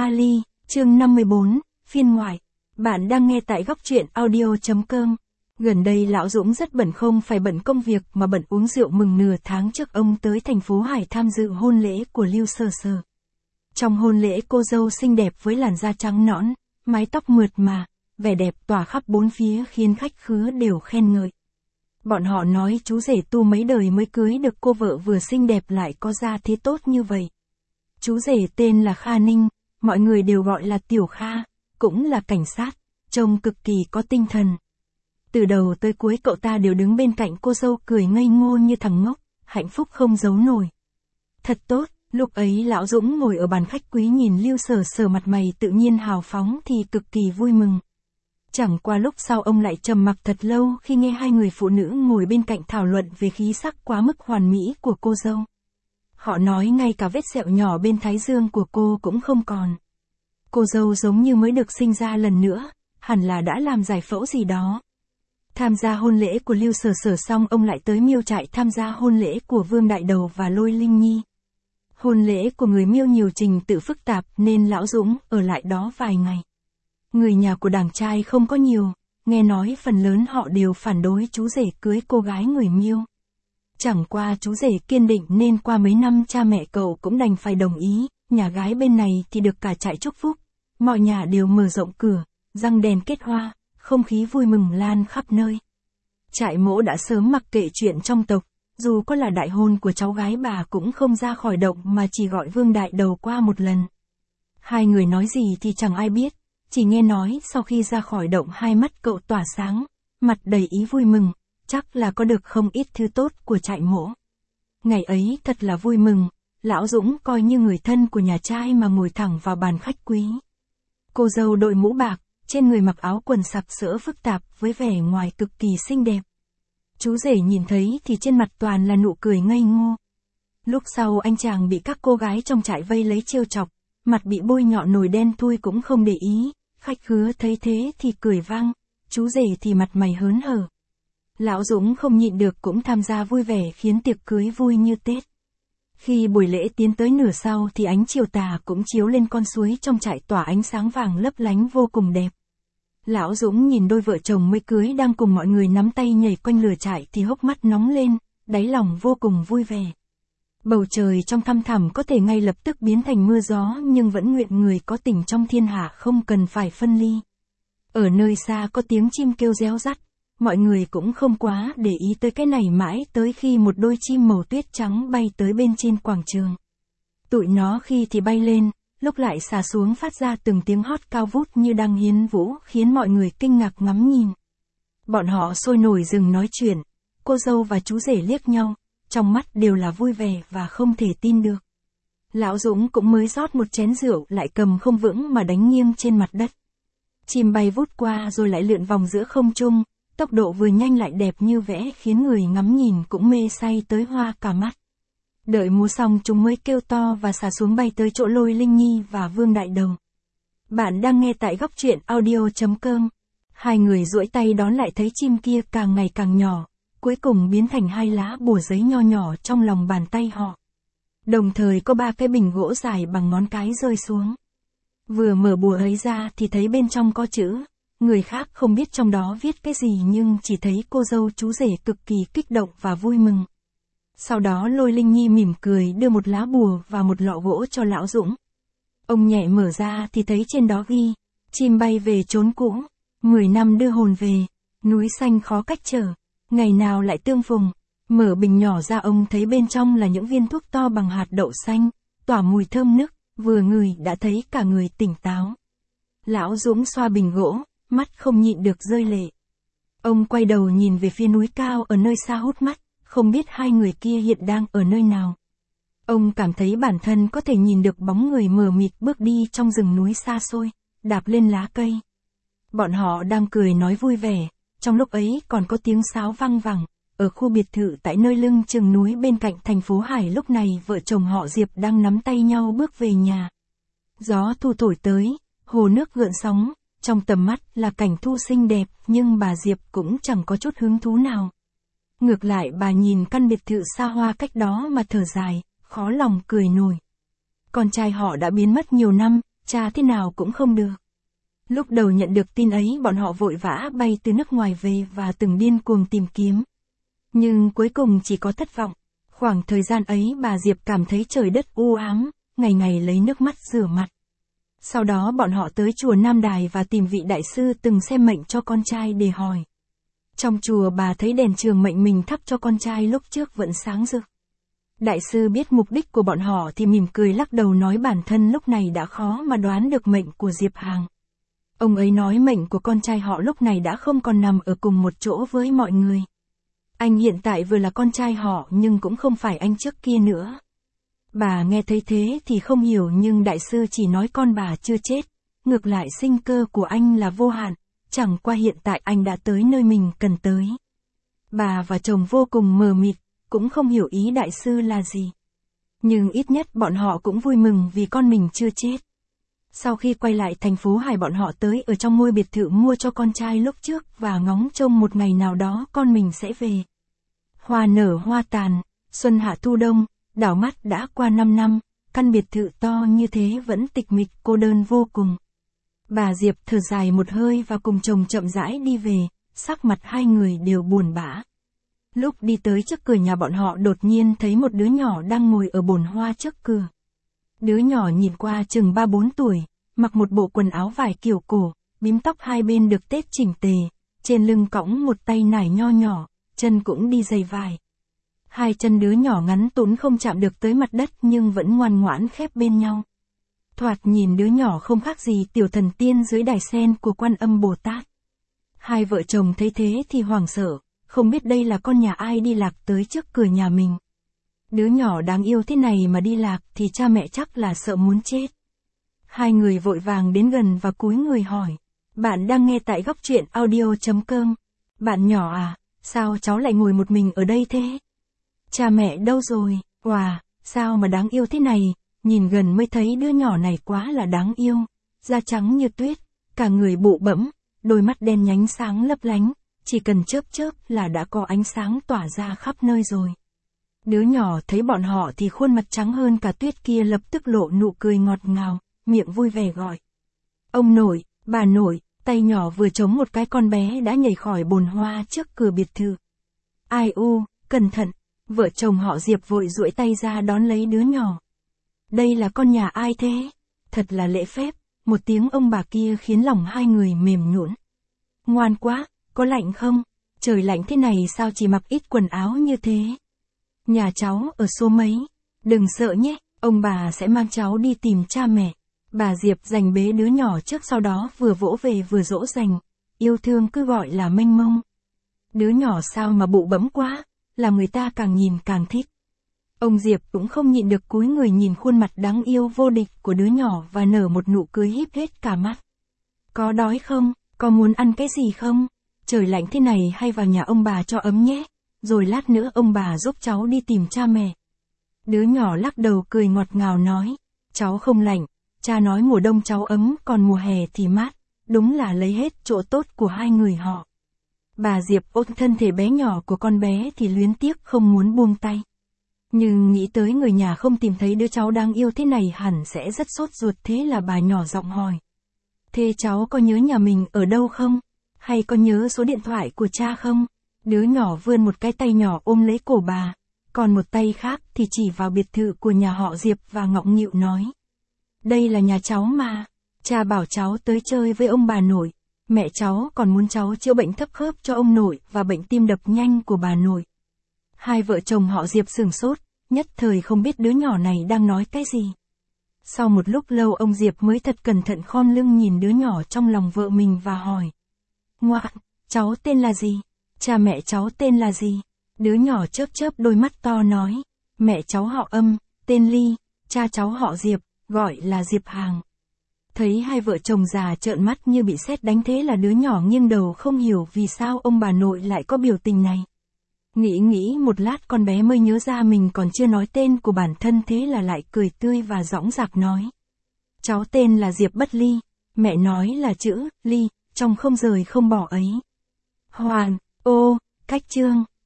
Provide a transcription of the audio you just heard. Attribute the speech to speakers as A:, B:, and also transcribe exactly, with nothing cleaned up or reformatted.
A: Kali, chương năm mươi bốn, phiên ngoại. Bạn đang nghe tại góc truyện audio.com. Gần đây lão Dũng rất bận, không phải bận công việc mà bận uống rượu mừng nửa tháng trước ông tới thành phố Hải tham dự hôn lễ của Lưu Sở Sở. Trong hôn lễ, cô dâu xinh đẹp với làn da trắng nõn, mái tóc mượt mà, vẻ đẹp tỏa khắp bốn phía khiến khách khứa đều khen ngợi. Bọn họ nói chú rể tu mấy đời mới cưới được cô vợ vừa xinh đẹp lại có da thế tốt như vậy. Chú rể tên là Kha Ninh, mọi người đều gọi là Tiểu Kha, cũng là cảnh sát, trông cực kỳ có tinh thần. Từ đầu tới cuối cậu ta đều đứng bên cạnh cô dâu cười ngây ngô như thằng ngốc, hạnh phúc không giấu nổi. Thật tốt, lúc ấy lão Dũng ngồi ở bàn khách quý nhìn Lưu Sở Sở mặt mày tự nhiên hào phóng thì cực kỳ vui mừng. Chẳng qua lúc sau ông lại trầm mặc thật lâu khi nghe hai người phụ nữ ngồi bên cạnh thảo luận về khí sắc quá mức hoàn mỹ của cô dâu. Họ nói ngay cả vết sẹo nhỏ bên thái dương của cô cũng không còn. Cô dâu giống như mới được sinh ra lần nữa, hẳn là đã làm giải phẫu gì đó. Tham gia hôn lễ của Lưu Sở Sở xong ông lại tới Miêu trại tham gia hôn lễ của Vương Đại Đầu và Lôi Linh Nhi. Hôn lễ của người Miêu nhiều trình tự phức tạp nên lão Dũng ở lại đó vài ngày. Người nhà của đàng trai không có nhiều, nghe nói phần lớn họ đều phản đối chú rể cưới cô gái người Miêu. Chẳng qua chú rể kiên định nên qua mấy năm cha mẹ cậu cũng đành phải đồng ý, nhà gái bên này thì được cả trại chúc phúc, mọi nhà đều mở rộng cửa, răng đèn kết hoa, không khí vui mừng lan khắp nơi. Trại mỗ đã sớm mặc kệ chuyện trong tộc, dù có là đại hôn của cháu gái bà cũng không ra khỏi động mà chỉ gọi Vương Đại Đầu qua một lần. Hai người nói gì thì chẳng ai biết, chỉ nghe nói sau khi ra khỏi động hai mắt cậu tỏa sáng, mặt đầy ý vui mừng, chắc là có được không ít thứ tốt của trại mỗ. Ngày ấy thật là vui mừng, lão Dũng coi như người thân của nhà trai mà ngồi thẳng vào bàn khách quý. Cô dâu đội mũ bạc, trên người mặc áo quần sặc sỡ phức tạp với vẻ ngoài cực kỳ xinh đẹp. Chú rể nhìn thấy thì trên mặt toàn là nụ cười ngây ngô. Lúc sau anh chàng bị các cô gái trong trại vây lấy trêu chọc, mặt bị bôi nhọ nổi đen thui cũng không để ý, khách khứa thấy thế thì cười vang, chú rể thì mặt mày hớn hở. Lão Dũng không nhịn được cũng tham gia vui vẻ khiến tiệc cưới vui như Tết. Khi buổi lễ tiến tới nửa sau thì ánh chiều tà cũng chiếu lên con suối trong trại tỏa ánh sáng vàng lấp lánh vô cùng đẹp. Lão Dũng nhìn đôi vợ chồng mới cưới đang cùng mọi người nắm tay nhảy quanh lửa trại thì hốc mắt nóng lên, đáy lòng vô cùng vui vẻ. Bầu trời trong thăm thẳm có thể ngay lập tức biến thành mưa gió nhưng vẫn nguyện người có tình trong thiên hạ không cần phải phân ly. Ở nơi xa có tiếng chim kêu réo rắt, mọi người cũng không quá để ý tới cái này mãi tới khi một đôi chim màu tuyết trắng bay tới bên trên quảng trường. Tụi nó khi thì bay lên, lúc lại xà xuống phát ra từng tiếng hót cao vút như đang hiến vũ khiến mọi người kinh ngạc ngắm nhìn. Bọn họ sôi nổi dừng nói chuyện, cô dâu và chú rể liếc nhau, trong mắt đều là vui vẻ và không thể tin được. Lão Dũng cũng mới rót một chén rượu lại cầm không vững mà đánh nghiêng trên mặt đất. Chim bay vút qua rồi lại lượn vòng giữa không trung, tốc độ vừa nhanh lại đẹp như vẽ khiến người ngắm nhìn cũng mê say tới hoa cả mắt. Đợi múa xong chúng mới kêu to và xả xuống bay tới chỗ Lôi Linh Nhi và Vương Đại Đầu. Bạn đang nghe tại góc truyện audio.com. Hai người duỗi tay đón lại thấy chim kia càng ngày càng nhỏ, cuối cùng biến thành hai lá bùa giấy nho nhỏ trong lòng bàn tay họ. Đồng thời có ba cái bình gỗ dài bằng ngón cái rơi xuống. Vừa mở bùa ấy ra thì thấy bên trong có chữ, người khác không biết trong đó viết cái gì nhưng chỉ thấy cô dâu chú rể cực kỳ kích động và vui mừng. Sau đó Lôi Linh Nhi mỉm cười đưa một lá bùa và một lọ gỗ cho lão Dũng. Ông nhẹ mở ra thì thấy trên đó ghi, chim bay về chốn cũ, mười năm đưa hồn về, núi xanh khó cách trở, ngày nào lại tương phùng. Mở bình nhỏ ra ông thấy bên trong là những viên thuốc to bằng hạt đậu xanh, tỏa mùi thơm nức, vừa ngửi đã thấy cả người tỉnh táo. Lão Dũng xoa bình gỗ, mắt không nhịn được rơi lệ. Ông quay đầu nhìn về phía núi cao ở nơi xa hút mắt, không biết hai người kia hiện đang ở nơi nào. Ông cảm thấy bản thân có thể nhìn được bóng người mờ mịt bước đi trong rừng núi xa xôi, đạp lên lá cây. Bọn họ đang cười nói vui vẻ, trong lúc ấy còn có tiếng sáo vang vẳng, ở khu biệt thự tại nơi lưng chừng núi bên cạnh thành phố Hải lúc này vợ chồng họ Diệp đang nắm tay nhau bước về nhà. Gió thu thổi tới, hồ nước gợn sóng, trong tầm mắt là cảnh thu xinh đẹp nhưng bà Diệp cũng chẳng có chút hứng thú nào. Ngược lại bà nhìn căn biệt thự xa hoa cách đó mà thở dài, khó lòng cười nổi. Con trai họ đã biến mất nhiều năm, cha thế nào cũng không được. Lúc đầu nhận được tin ấy bọn họ vội vã bay từ nước ngoài về và từng điên cuồng tìm kiếm. Nhưng cuối cùng chỉ có thất vọng. Khoảng thời gian ấy bà Diệp cảm thấy trời đất u ám, ngày ngày lấy nước mắt rửa mặt. Sau đó bọn họ tới chùa Nam Đài và tìm vị đại sư từng xem mệnh cho con trai để hỏi. Trong chùa bà thấy đèn trường mệnh mình thắp cho con trai lúc trước vẫn sáng rực. Đại sư biết mục đích của bọn họ thì mỉm cười lắc đầu nói bản thân lúc này đã khó mà đoán được mệnh của Diệp Hàng. Ông ấy nói mệnh của con trai họ lúc này đã không còn nằm ở cùng một chỗ với mọi người. Anh hiện tại vừa là con trai họ nhưng cũng không phải anh trước kia nữa. Bà nghe thấy thế thì không hiểu nhưng đại sư chỉ nói con bà chưa chết, ngược lại sinh cơ của anh là vô hạn, chẳng qua hiện tại anh đã tới nơi mình cần tới. Bà và chồng vô cùng mờ mịt, cũng không hiểu ý đại sư là gì. Nhưng ít nhất bọn họ cũng vui mừng vì con mình chưa chết. Sau khi quay lại thành phố Hải bọn họ tới ở trong ngôi biệt thự mua cho con trai lúc trước và ngóng trông một ngày nào đó con mình sẽ về. Hoa nở hoa tàn, xuân hạ thu đông, đảo mắt đã qua năm năm, căn biệt thự to như thế vẫn tịch mịch cô đơn vô cùng. Bà Diệp thở dài một hơi và cùng chồng chậm rãi đi về, sắc mặt hai người đều buồn bã. Lúc đi tới trước cửa nhà bọn họ đột nhiên thấy một đứa nhỏ đang ngồi ở bồn hoa trước cửa. Đứa nhỏ nhìn qua chừng ba bốn tuổi, mặc một bộ quần áo vải kiểu cổ, bím tóc hai bên được tết chỉnh tề, trên lưng cõng một tay nải nho nhỏ, chân cũng đi giày vải. Hai chân đứa nhỏ ngắn tún không chạm được tới mặt đất nhưng vẫn ngoan ngoãn khép bên nhau. Thoạt nhìn đứa nhỏ không khác gì tiểu thần tiên dưới đài sen của Quan Âm Bồ Tát. Hai vợ chồng thấy thế thì hoảng sợ, không biết đây là con nhà ai đi lạc tới trước cửa nhà mình. Đứa nhỏ đáng yêu thế này mà đi lạc thì cha mẹ chắc là sợ muốn chết. Hai người vội vàng đến gần và cúi người hỏi. Bạn đang nghe tại góc truyện audio chấm com. Bạn nhỏ à, sao cháu lại ngồi một mình ở đây thế? Cha mẹ đâu rồi? Wow, sao mà đáng yêu thế này? Nhìn gần mới thấy đứa nhỏ này quá là đáng yêu. Da trắng như tuyết, cả người bụ bẫm, đôi mắt đen nhánh sáng lấp lánh, chỉ cần chớp chớp là đã có ánh sáng tỏa ra khắp nơi rồi. Đứa nhỏ thấy bọn họ thì khuôn mặt trắng hơn cả tuyết kia lập tức lộ nụ cười ngọt ngào, miệng vui vẻ gọi. Ông nội, bà nội, tay nhỏ vừa chống một cái con bé đã nhảy khỏi bồn hoa trước cửa biệt thự. Ai u, cẩn thận, vợ chồng họ Diệp vội duỗi tay ra đón lấy đứa nhỏ. Đây là con nhà ai thế? Thật là lễ phép, một tiếng ông bà kia khiến lòng hai người mềm nhũn. Ngoan quá, có lạnh không? Trời lạnh thế này sao chỉ mặc ít quần áo như thế? Nhà cháu ở số mấy? Đừng sợ nhé, ông bà sẽ mang cháu đi tìm cha mẹ. Bà Diệp giành bế đứa nhỏ trước sau đó vừa vỗ về vừa dỗ dành, yêu thương cứ gọi là mênh mông. Đứa nhỏ sao mà bụ bẫm quá, làm người ta càng nhìn càng thích. Ông Diệp cũng không nhịn được cúi người nhìn khuôn mặt đáng yêu vô địch của đứa nhỏ và nở một nụ cười híp hết cả mắt. Có đói không? Có muốn ăn cái gì không? Trời lạnh thế này hay vào nhà ông bà cho ấm nhé, rồi lát nữa ông bà giúp cháu đi tìm cha mẹ. Đứa nhỏ lắc đầu cười ngọt ngào nói, cháu không lạnh, cha nói mùa đông cháu ấm còn mùa hè thì mát, đúng là lấy hết chỗ tốt của hai người họ. Bà Diệp ôm thân thể bé nhỏ của con bé thì luyến tiếc không muốn buông tay. Nhưng nghĩ tới người nhà không tìm thấy đứa cháu đáng yêu thế này hẳn sẽ rất sốt ruột, thế là bà nhỏ giọng hỏi. Thế cháu có nhớ nhà mình ở đâu không? Hay có nhớ số điện thoại của cha không? Đứa nhỏ vươn một cái tay nhỏ ôm lấy cổ bà, còn một tay khác thì chỉ vào biệt thự của nhà họ Diệp và ngọng nghịu nói. Đây là nhà cháu mà, cha bảo cháu tới chơi với ông bà nội, mẹ cháu còn muốn cháu chữa bệnh thấp khớp cho ông nội và bệnh tim đập nhanh của bà nội. Hai vợ chồng họ Diệp sửng sốt, nhất thời không biết đứa nhỏ này đang nói cái gì. Sau một lúc lâu ông Diệp mới thật cẩn thận khom lưng nhìn đứa nhỏ trong lòng vợ mình và hỏi. Ngoạn, cháu tên là gì? Cha mẹ cháu tên là gì? Đứa nhỏ chớp chớp đôi mắt to nói. Mẹ cháu họ Âm, tên Ly, cha cháu họ Diệp, gọi là Diệp Hàng. Thấy hai vợ chồng già trợn mắt như bị sét đánh thế là đứa nhỏ nghiêng đầu không hiểu vì sao ông bà nội lại có biểu tình này. Nghĩ nghĩ một lát con bé mới nhớ ra mình còn chưa nói tên của bản thân, thế là lại cười tươi và dõng dạc nói. Cháu tên là Diệp Bất Ly, mẹ nói là chữ Ly, trong không rời không bỏ ấy. Hoàn, ô, cách chương.